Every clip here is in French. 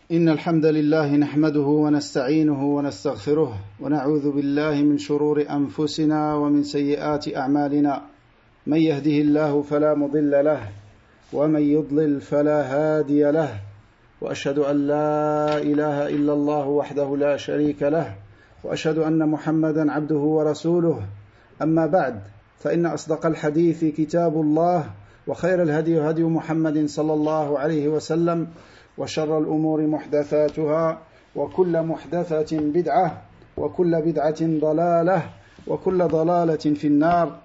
إن الحمد لله نحمده ونستعينه ونستغفره ونعوذ بالله من شرور أنفسنا ومن سيئات أعمالنا من يهده الله فلا مضل له ومن يضلل فلا هادي له وأشهد أن لا إله إلا الله وحده لا شريك له وأشهد أن محمدا عبده ورسوله أما بعد فإن أصدق الحديث كتاب الله وخير الهدي هدي محمد صلى الله عليه وسلم وشر الأمور محدثاتها وكل محدثة بدعة وكل بدعة ضلالة وكل ضلالة في النار.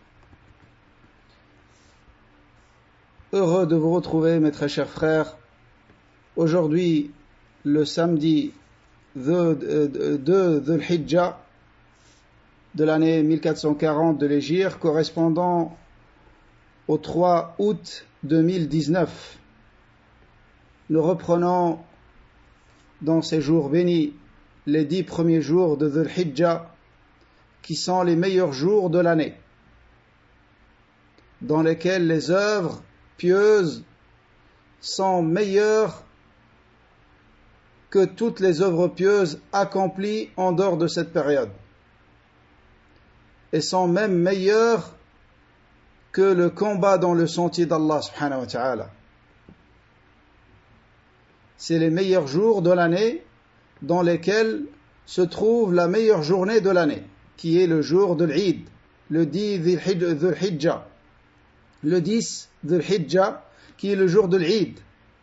Heureux de vous retrouver, mes très chers frères. Aujourd'hui, le samedi 2 Dhul Hijjah de l'année 1440 de l'Hégire, correspondant au 3 août 2019. Nous reprenons dans ces jours bénis les 10 premiers jours de Dhul Hijjah, qui sont les meilleurs jours de l'année, dans lesquels les œuvres pieuses sont meilleures que toutes les œuvres pieuses accomplies en dehors de cette période, et sont même meilleures que le combat dans le sentier d'Allah subhanahu wa ta'ala. C'est les meilleurs jours de l'année dans lesquels se trouve la meilleure journée de l'année, qui est le jour de l'Eid, le 10 Dhul Hijjah. Le 10 Dhul Hijjah, qui est le jour de l'Eid.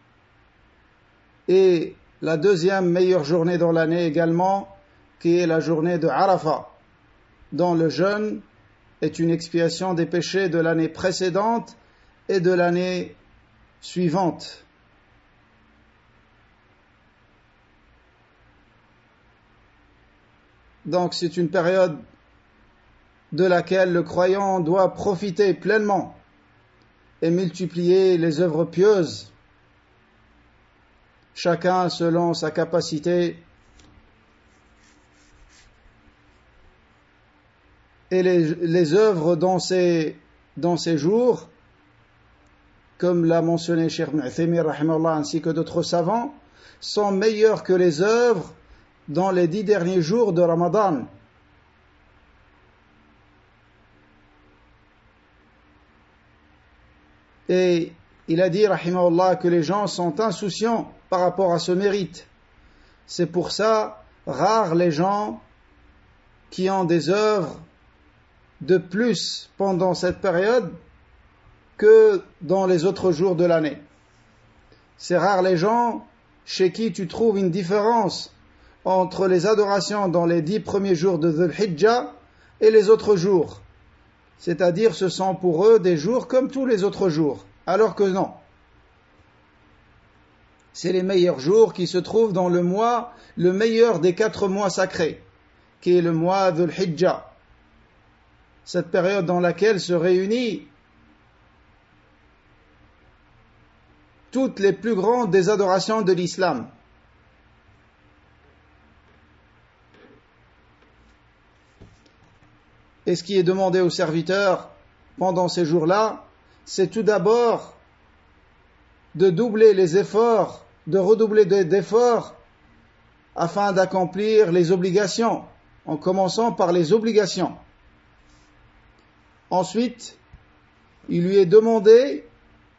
Et la deuxième meilleure journée dans l'année également, qui est la journée de Arafah, dont le jeûne est une expiation des péchés de l'année précédente et de l'année suivante. Donc c'est une période de laquelle le croyant doit profiter pleinement et multiplier les œuvres pieuses, chacun selon sa capacité. Et les œuvres dans ces jours, comme l'a mentionné Cheikh Ibn Uthaymin rahimahullah ainsi que d'autres savants, sont meilleures que les œuvres dans les 10 derniers jours de Ramadan. Et il a dit rahimahullah que les gens sont insouciants par rapport à ce mérite. C'est pour ça rares les gens qui ont des œuvres de plus pendant cette période que dans les autres jours de l'année. C'est rare les gens chez qui tu trouves une différence entre les adorations dans les 10 premiers jours de Dhul Hijjah et les autres jours. C'est-à-dire, ce sont pour eux des jours comme tous les autres jours. Alors que non. C'est les meilleurs jours qui se trouvent dans le mois, le meilleur des 4 mois sacrés, qui est le mois Dhul Hijjah. Cette période dans laquelle se réunissent toutes les plus grandes des adorations de l'islam. Et ce qui est demandé aux serviteurs pendant ces jours-là, c'est tout d'abord de doubler les efforts, de redoubler d'efforts afin d'accomplir les obligations, en commençant par les obligations. Ensuite, il lui est demandé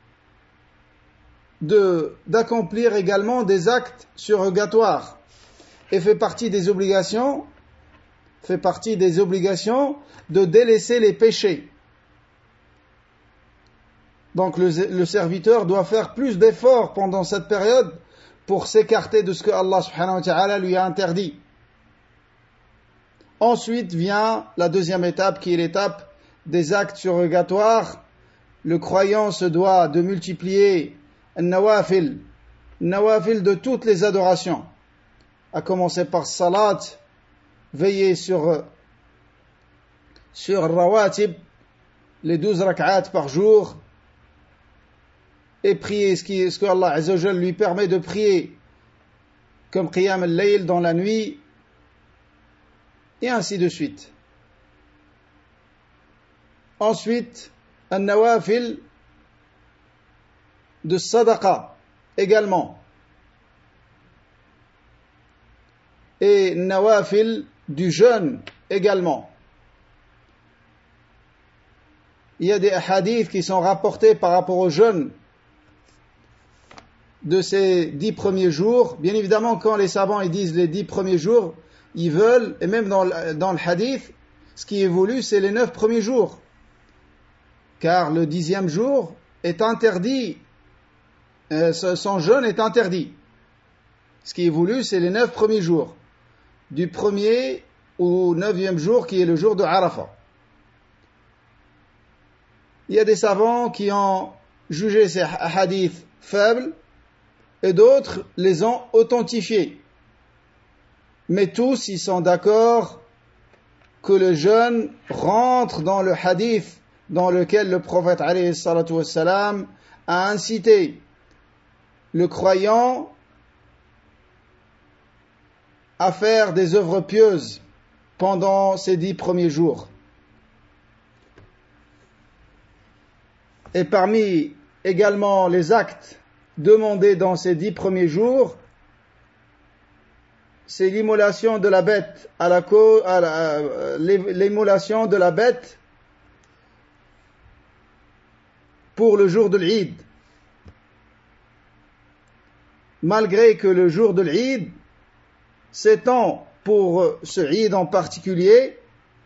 d'accomplir également des actes surrogatoires, et fait partie des obligations de délaisser les péchés. Donc le serviteur doit faire plus d'efforts pendant cette période pour s'écarter de ce que Allah subhanahu wa ta'ala lui a interdit. Ensuite vient la deuxième étape, qui est l'étape des actes surrogatoires. Le croyant se doit de multiplier nawafil de toutes les adorations, à commencer par salat, veiller sur rawatib, les 12 rak'at par jour, et prier ce que Allah Azza wa Jalla lui permet de prier, comme qiyam al-layl dans la nuit, et ainsi de suite. Ensuite, an-nawafil de sadaqa également, et nawafil du jeûne également. Il y a des hadiths qui sont rapportés par rapport au jeûne de ces 10 premiers jours. Bien évidemment, quand les savants ils disent les 10 premiers jours, ils veulent, et même dans le hadith, ce qui est voulu, c'est les 9 premiers jours. Car le 10e jour est interdit, son jeûne est interdit. Ce qui est voulu, c'est les 9 premiers jours. Du 1er au 9e jour, qui est le jour de Arafat. Il y a des savants qui ont jugé ces hadiths faibles, et d'autres les ont authentifiés. Mais tous, ils sont d'accord que le jeûne rentre dans le hadith dans lequel le prophète alayhi salatu wassalam a incité le croyant à faire des œuvres pieuses pendant ces 10 premiers jours. Et parmi également les actes demandés dans ces 10 premiers jours, c'est l'immolation de la bête l'immolation de la bête pour le jour de l'Eid. Malgré que le jour de l'Eid s'étend pour ce Eid en particulier,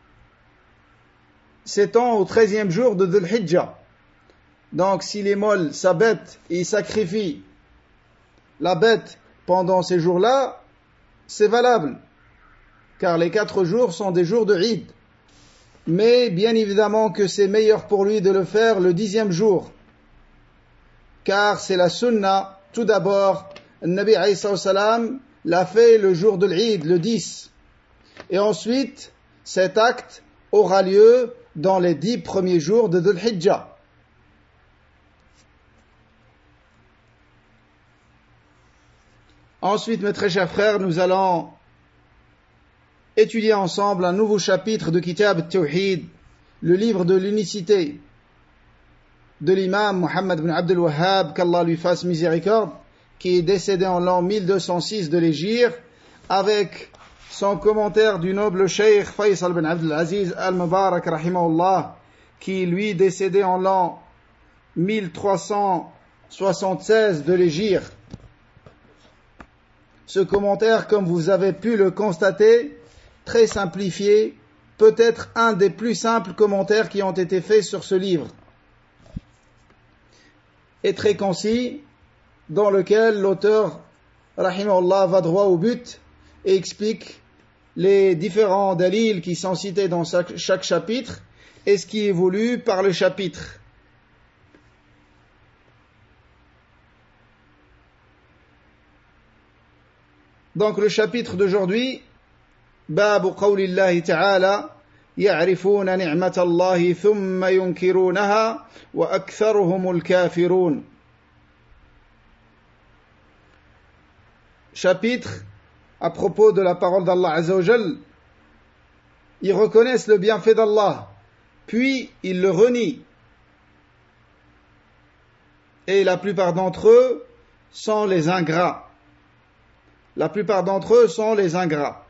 s'étend au 13e jour de Dhul Hijjah. Donc s'il immole sa bête et il sacrifie la bête pendant ces jours-là, c'est valable, car les 4 jours sont des jours de Eid. Mais bien évidemment que c'est meilleur pour lui de le faire le 10e jour, car c'est la sunna. Tout d'abord, le Nabi alayhi salam l'a fait le jour de l'Eid, le 10. Et ensuite, cet acte aura lieu dans les 10 premiers jours de Dhul Hijjah. Ensuite, mes très chers frères, nous allons étudier ensemble un nouveau chapitre de Kitab al-Tawhid, le livre de l'unicité de l'imam Muhammad ibn Abdul Wahhab, qu'Allah lui fasse miséricorde, qui est décédé en l'an 1206 de l'Hégire, avec son commentaire du noble cheikh Faisal ibn Abdul Aziz al-Mubarak, rahimahullah, qui lui décédé en l'an 1376 de l'Hégire. Ce commentaire, comme vous avez pu le constater, très simplifié, peut-être un des plus simples commentaires qui ont été faits sur ce livre, et très concis, dans lequel l'auteur, rahimahullah, va droit au but et explique les différents dalils qui sont cités dans chaque chapitre et ce qui est voulu par le chapitre. Donc le chapitre d'aujourd'hui, Babu qawlillahi ta'ala, يعرفون نعمة الله ثم ينكرونها وأكثرهم الكافرون. Chapitre à propos de la parole d'Allah Azza wa Jal. Ils reconnaissent le bienfait d'Allah, puis ils le renient. Et la plupart d'entre eux sont les ingrats. La plupart d'entre eux sont les ingrats.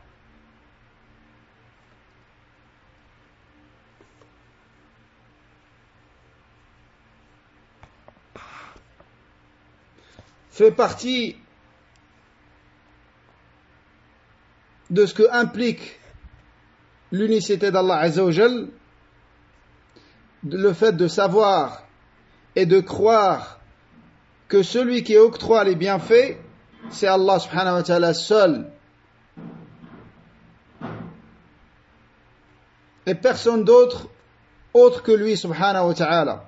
Fait partie de ce que implique l'unicité d'Allah Azza wa Jal, le fait de savoir et de croire que celui qui octroie les bienfaits, c'est Allah subhanahu wa ta'ala seul, et personne d'autre autre que lui subhanahu wa ta'ala,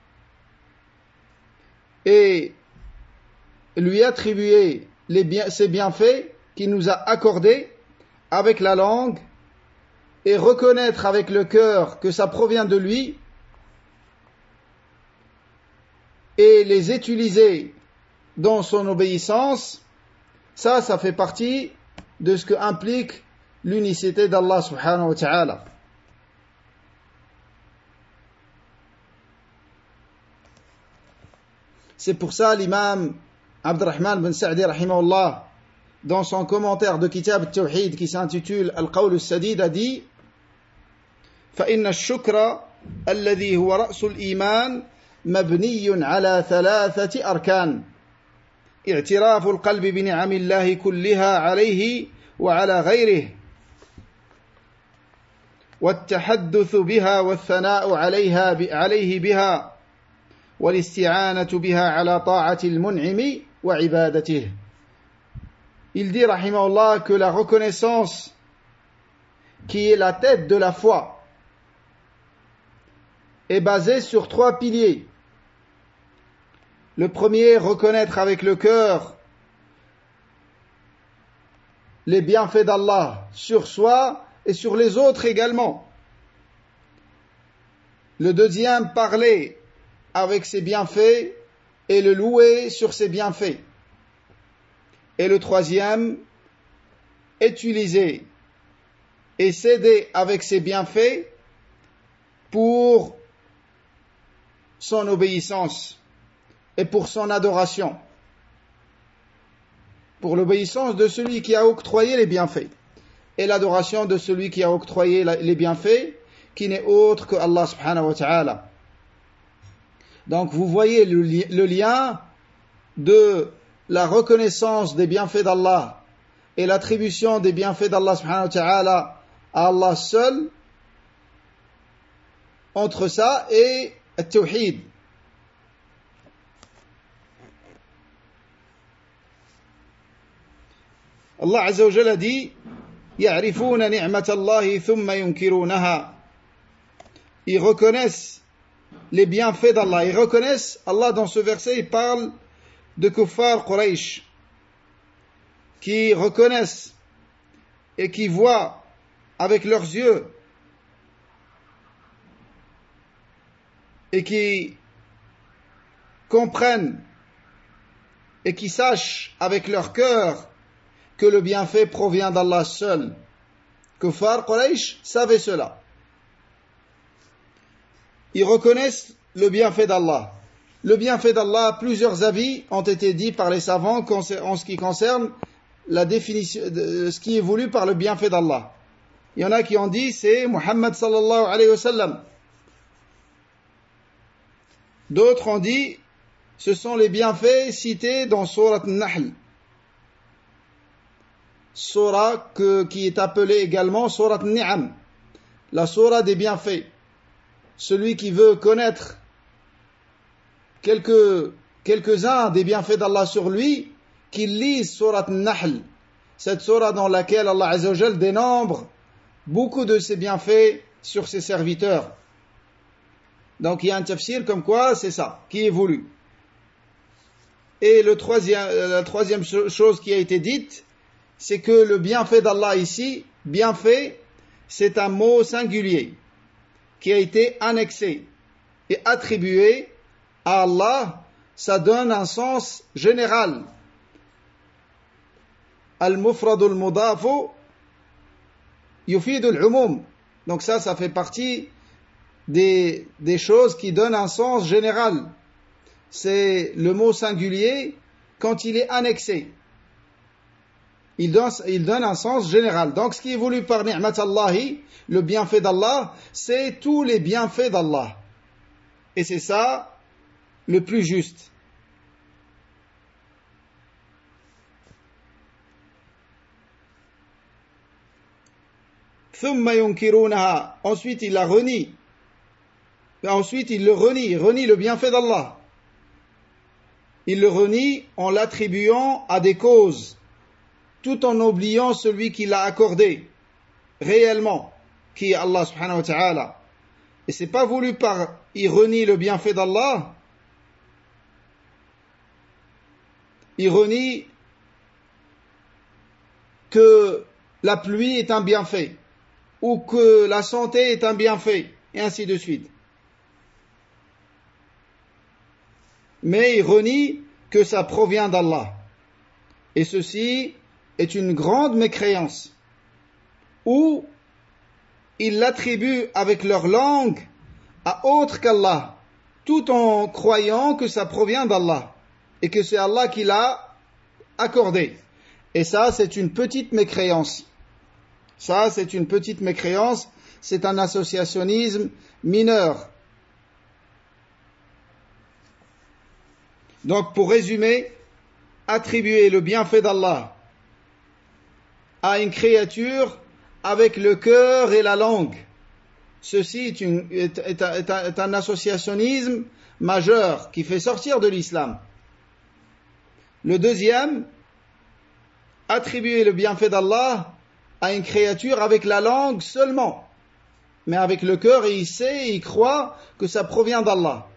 et lui attribuer ses bienfaits qu'il nous a accordés avec la langue et reconnaître avec le cœur que ça provient de lui et les utiliser dans son obéissance, ça fait partie de ce que implique l'unicité d'Allah subhanahu wa ta'ala. C'est pour ça l'imam Abdurrahman bin Sa'di rahimahullah, dans son commentaire de Kitab al-Tawhid qui s'intitule Al-Qawl al-Sadid, a dit فإن الشكر الذي هو رأس الإيمان مبني على 3 أركان اعتراف القلب بنعم الله كلها عليه وعلى غيره والتحدث بها والثناء عليه بها والاستعانة بها على طاعة المنعم وعبادته. Il dit rahimahullah que la reconnaissance qui est la tête de la foi est basée sur 3 piliers. Le premier, reconnaître avec le cœur les bienfaits d'Allah sur soi et sur les autres également. Le deuxième, parler avec ses bienfaits et le louer sur ses bienfaits. Et le troisième, utiliser et s'aider avec ses bienfaits pour son obéissance et pour son adoration, pour l'obéissance de celui qui a octroyé les bienfaits et l'adoration de celui qui a octroyé les bienfaits, qui n'est autre que Allah subhanahu wa ta'ala. Donc vous voyez le lien de la reconnaissance des bienfaits d'Allah et l'attribution des bienfaits d'Allah subhanahu wa ta'ala à Allah seul, entre ça et التوحيد. Allah Azza wa Jalla dit يعرفون نعمة الله ثم ينكرونها. Ils reconnaissent les bienfaits d'Allah. Ils reconnaissent, Allah dans ce verset, il parle de kuffar Quraysh qui reconnaissent et qui voient avec leurs yeux et qui comprennent et qui sachent avec leur cœur que le bienfait provient d'Allah seul. Kuffar Quraysh savaient cela. Ils reconnaissent le bienfait d'Allah. Le bienfait d'Allah, plusieurs avis ont été dits par les savants en ce qui concerne la définition de ce qui est voulu par le bienfait d'Allah. Il y en a qui ont dit c'est Muhammad sallallahu alayhi wa sallam. D'autres ont dit ce sont les bienfaits cités dans Surat An-Nahl. Surah qui est appelée également Surat An-Ni'am, la surah des bienfaits. Celui qui veut connaître quelques-uns des bienfaits d'Allah sur lui, qu'il lise Surat An-Nahl, cette surah dans laquelle Allah Azza wa Jal dénombre beaucoup de ses bienfaits sur ses serviteurs. Donc il y a un tafsir comme quoi c'est ça qui est voulu. Et la troisième chose qui a été dite, c'est que le bienfait d'Allah ici, bienfait, c'est un mot singulier qui a été annexé et attribué à Allah. Ça donne un sens général. Al-mufradul mudafu yufidul umum. Donc ça fait partie des choses qui donnent un sens général. C'est le mot singulier quand il est annexé. Il donne un sens général. Donc ce qui est voulu par ni'mat Allahi, le bienfait d'Allah, c'est tous les bienfaits d'Allah. Et c'est ça le plus juste. ثم ينكرونها. Ensuite il la renie. Ensuite il le renie. Il renie le bienfait d'Allah. Il le renie en l'attribuant à des causes, tout en oubliant celui qui l'a accordé réellement, qui est Allah subhanahu wa ta'ala. Et c'est pas voulu par il renie le bienfait d'Allah. Il renie que la pluie est un bienfait, ou que la santé est un bienfait, et ainsi de suite. Mais il renie que ça provient d'Allah. Et ceci est une grande mécréance, où ils l'attribuent avec leur langue à autre qu'Allah, tout en croyant que ça provient d'Allah, et que c'est Allah qui l'a accordé. Et ça, c'est une petite mécréance. Ça, c'est une petite mécréance. C'est un associationnisme mineur. Donc, pour résumer, attribuer le bienfait d'Allah à une créature avec le cœur et la langue, ceci est un associationnisme majeur qui fait sortir de l'islam. Le deuxième, attribuer le bienfait d'Allah à une créature avec la langue seulement, mais avec le cœur, et il sait, il croit que ça provient d'Allah.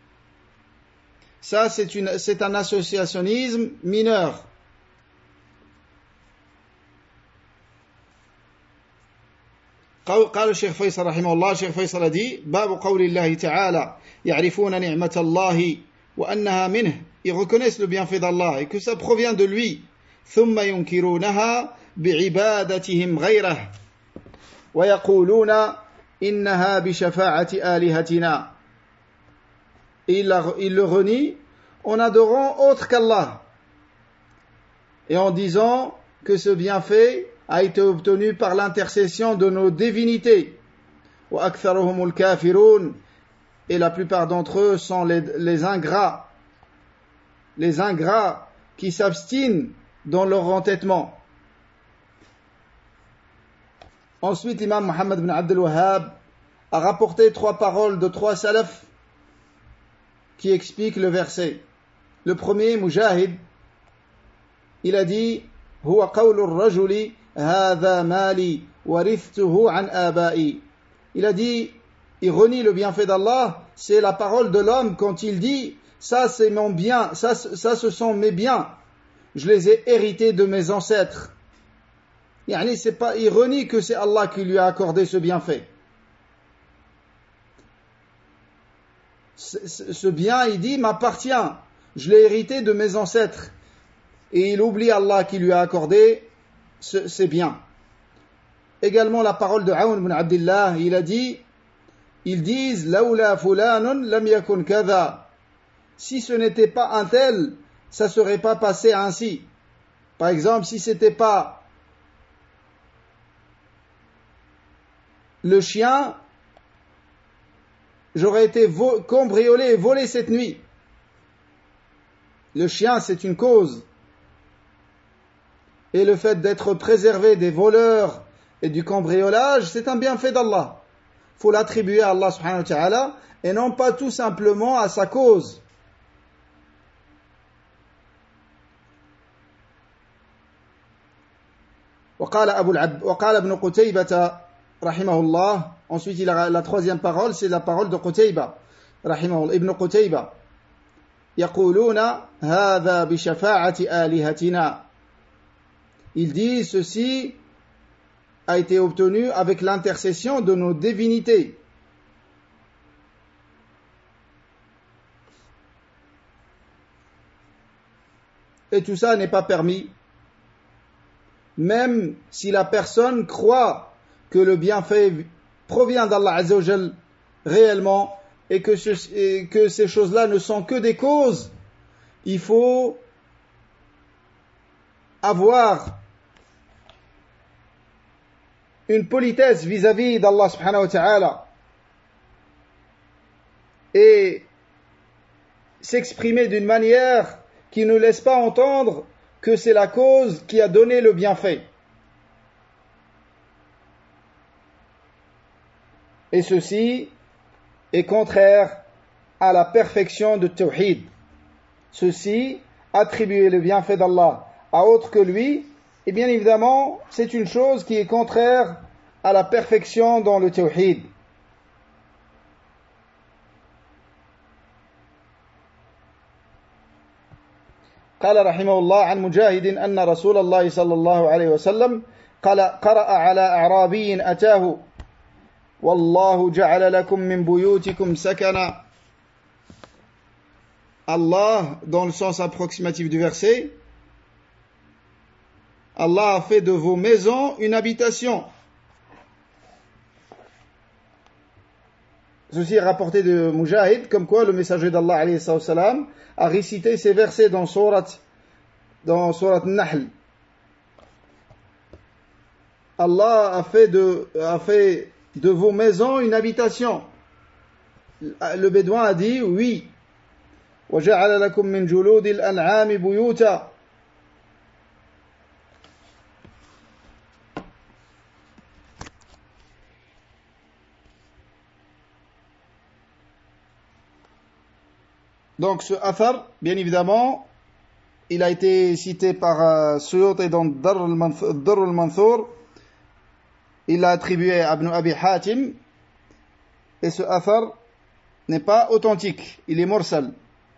Ça, c'est un associationnisme mineur. قال الشيخ فيصل رحمه الله الشيخ فيصل a dit باب قول الله تعالى يعرفون نعمة الله وأنها منه, ils reconnaissent le bienfait d'Allah et que ça provient de lui, ثم ينكرونها بعبادتهم غيره ويقولون إنها بشفاعة آلهتنا, il le renie en adorant autre qu'Allah et en disant que ce bienfait a été obtenu par l'intercession de nos divinités. وَأَكْثَرُهُمُ الْكَافِرُونَ, et la plupart d'entre eux sont les ingrats qui s'abstinent dans leur entêtement. Ensuite, l'imam Muhammad ibn Abd al-Wahhab a rapporté 3 paroles de 3 salafs qui expliquent le verset. Le premier, Mujahid, il a dit هو قول الرجل هذا مالي ورثته عن آبائي. Il a dit, il renie le bienfait d'Allah, c'est la parole de l'homme quand il dit ça c'est mon bien, ça ce sont mes biens, je les ai hérités de mes ancêtres. Yani, c'est pas, il renie que c'est Allah qui lui a accordé ce bienfait. Ce bien, il dit, m'appartient, je l'ai hérité de mes ancêtres. Et il oublie Allah qui lui a accordé ces biens. Également la parole de Aoun ibn Abdillah, il a dit, ils disent laoula fulanun lam yakun kadha, si ce n'était pas un tel, ça serait pas passé ainsi. Par exemple, si c'était pas le chien, j'aurais été cambriolé et volé cette nuit. Le chien, c'est une cause. Et le fait d'être préservé des voleurs et du cambriolage, c'est un bienfait d'Allah. Il faut l'attribuer à Allah subhanahu wa ta'ala et non pas tout simplement à sa cause. وقال ابن قتيبة رحمه الله, ensuite la troisième parole, c'est la parole de Qutayba رحمه الله, Ibn Qutayba, يقولون هذا بشفاعة آلهتنا, il dit ceci a été obtenu avec l'intercession de nos divinités. Et tout ça n'est pas permis, même si la personne croit que le bienfait provient d'Allah Azza wa Jal réellement et que ces choses-là ne sont que des causes. Il faut avoir une politesse vis-à-vis d'Allah subhanahu wa ta'ala et s'exprimer d'une manière qui ne laisse pas entendre que c'est la cause qui a donné le bienfait. Et ceci est contraire à la perfection de Tawhid. Ceci, attribuer le bienfait d'Allah à autre que lui, et bien évidemment, c'est une chose qui est contraire à la perfection dans le Tawhid. قال رحمه الله عن مجاهد أن رسول الله صلى الله عليه وسلم قرأ على أعرابي أتاه والله جعل لكم من بيوتكم سكنا. Allah, dans le sens approximatif du verset, Allah a fait de vos maisons une habitation. Ceci est rapporté de Mujahid, comme quoi le messager d'Allah alayhi salam a récité ces versets dans Surat Nahl. Allah a fait de vos maisons une habitation. Le bédouin a dit oui. وَجَعَلَ لَكُم مِّن جُلُودِ الْأَنْعَامِ بُيُوتًا. Donc ce athar, bien évidemment, il a été cité par Suyuti dans Darr al-Manthur. Il l'a attribué à Ibn Abi Hatim. Et ce athar n'est pas authentique, il est mursal.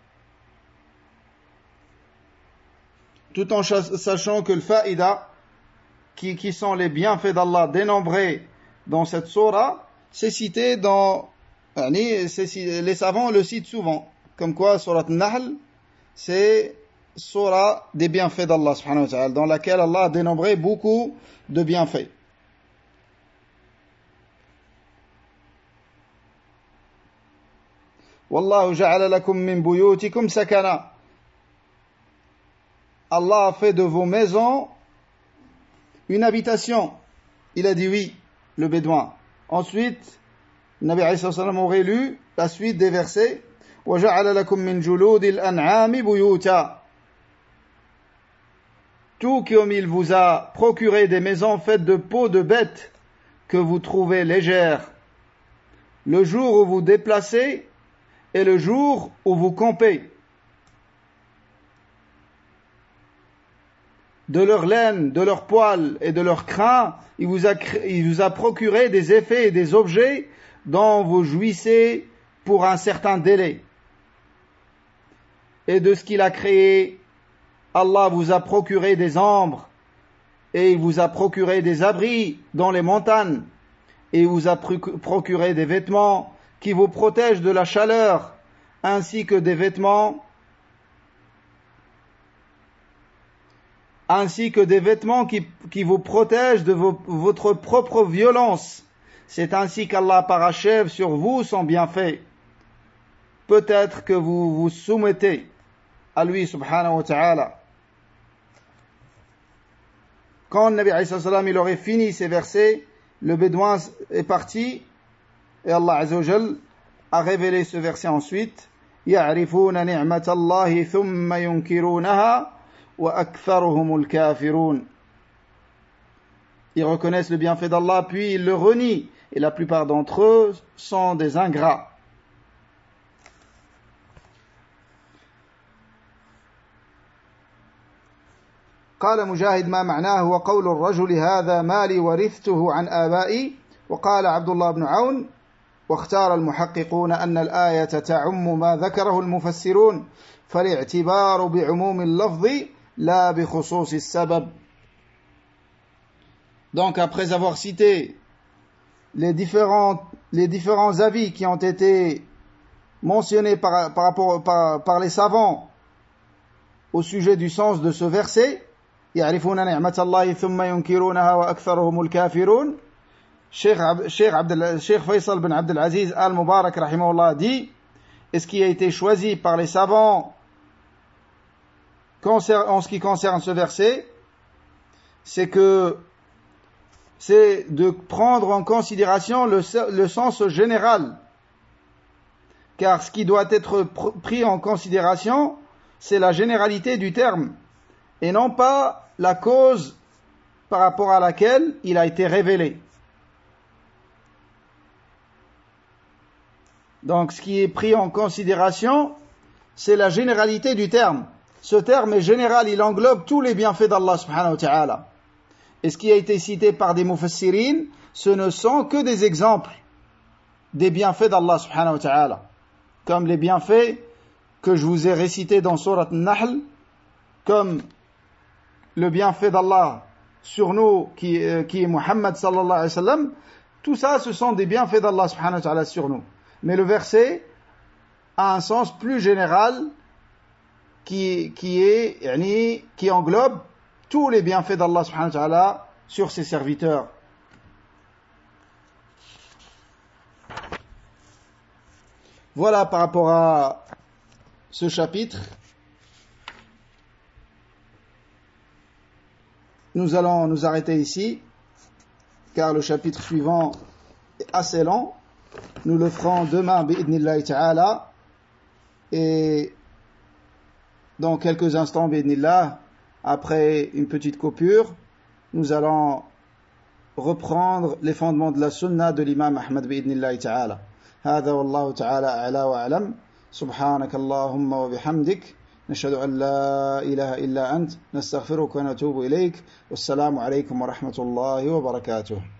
Tout en sachant que le faïda, qui sont les bienfaits d'Allah dénombrés dans cette sourate, c'est cité dans... Les savants le citent souvent. Comme quoi, sourate Nahl, c'est sourate des bienfaits d'Allah, subhanahu wa ta'ala, dans laquelle Allah a dénombré beaucoup de bienfaits. Wallahu ja'ala lakum min buyutikum sakana. Allah a fait de vos maisons une habitation. Il a dit oui, le bédouin. Ensuite, Nabi alayhi salam aurait lu la suite des versets. وَجَعَلَ لَكُم مِّن جُلُودِ الْأَنْعَامِ بُيُوتًا. Tout comme il vous a procuré des maisons faites de peaux de bêtes que vous trouvez légères, le jour où vous déplacez et le jour où vous campez. De leur laine, de leur poil et de leur crin, il vous a procuré des effets et des objets dont vous jouissez pour un certain délai. Et de ce qu'il a créé, Allah vous a procuré des ombres, et il vous a procuré des abris dans les montagnes, et il vous a procuré des vêtements qui vous protègent de la chaleur, ainsi que des vêtements qui vous protègent de votre propre violence. C'est ainsi qu'Allah parachève sur vous son bienfait. Peut-être que vous vous soumettez à lui subhanahu wa ta'ala. Quand le Nabi alayhi salam il aurait fini ces versets, le bédouin est parti et Allah azza wa jal a révélé ce verset ensuite. يَعْرِفُونَ نِعْمَةَ اللَّهِ ثُمَّ يُنْكِرُونَهَا وَأَكْثَرُهُمُ الْكَافِرُونَ. Ils reconnaissent le bienfait d'Allah puis ils le renient et la plupart d'entre eux sont des ingrats. قال مجاهد ما معناه وقول الرجل هذا مالي ورثته عن آبائي. وقال عبد الله بن عون واختار المحققون أن الآية تعم ما ذكره المفسرون فالاعتبار بعموم اللفظ لا بخصوص السبب. Donc après avoir cité les différents avis qui ont été mentionnés par les savants au sujet du sens de ce verset, يعرفون نعمة الله ثم ينكرونها وأكثرهم الكافرون. Cheikh Faisal bin Abdel Aziz al-Mubarak rahimahullah dit, et ce qui a été choisi par les savants en ce qui concerne ce verset, c'est de prendre en considération le sens général. Car ce qui doit être pris en considération, c'est la généralité du terme, et non pas la cause par rapport à laquelle il a été révélé. Donc ce qui est pris en considération, c'est la généralité du terme. Ce terme est général, il englobe tous les bienfaits d'Allah subhanahu wa ta'ala. Et ce qui a été cité par des mufassirin, ce ne sont que des exemples des bienfaits d'Allah subhanahu wa ta'ala. Comme les bienfaits que je vous ai récités dans sourate Nahl, comme le bienfait d'Allah sur nous qui est Muhammad sallallahu alayhi wa sallam. Tout ça, ce sont des bienfaits d'Allah subhanahu wa ta'ala sur nous. Mais le verset a un sens plus général qui englobe tous les bienfaits d'Allah subhanahu wa ta'ala sur ses serviteurs. Voilà par rapport à ce chapitre. Nous allons nous arrêter ici. car le chapitre suivant est assez long. Nous le ferons demain, bi'idnillahi ta'ala, et dans quelques instants, bi'idnillah, après une petite coupure, nous allons reprendre les fondements de la sunna de l'imam Ahmad bi'idnillahi ta'ala. هذا والله تعالى أعلى وأعلم. سبحانك اللهم وبحمدك نشهد أن لا إله إلا أنت نستغفرك ونتوب إليك والسلام عليكم ورحمة الله وبركاته.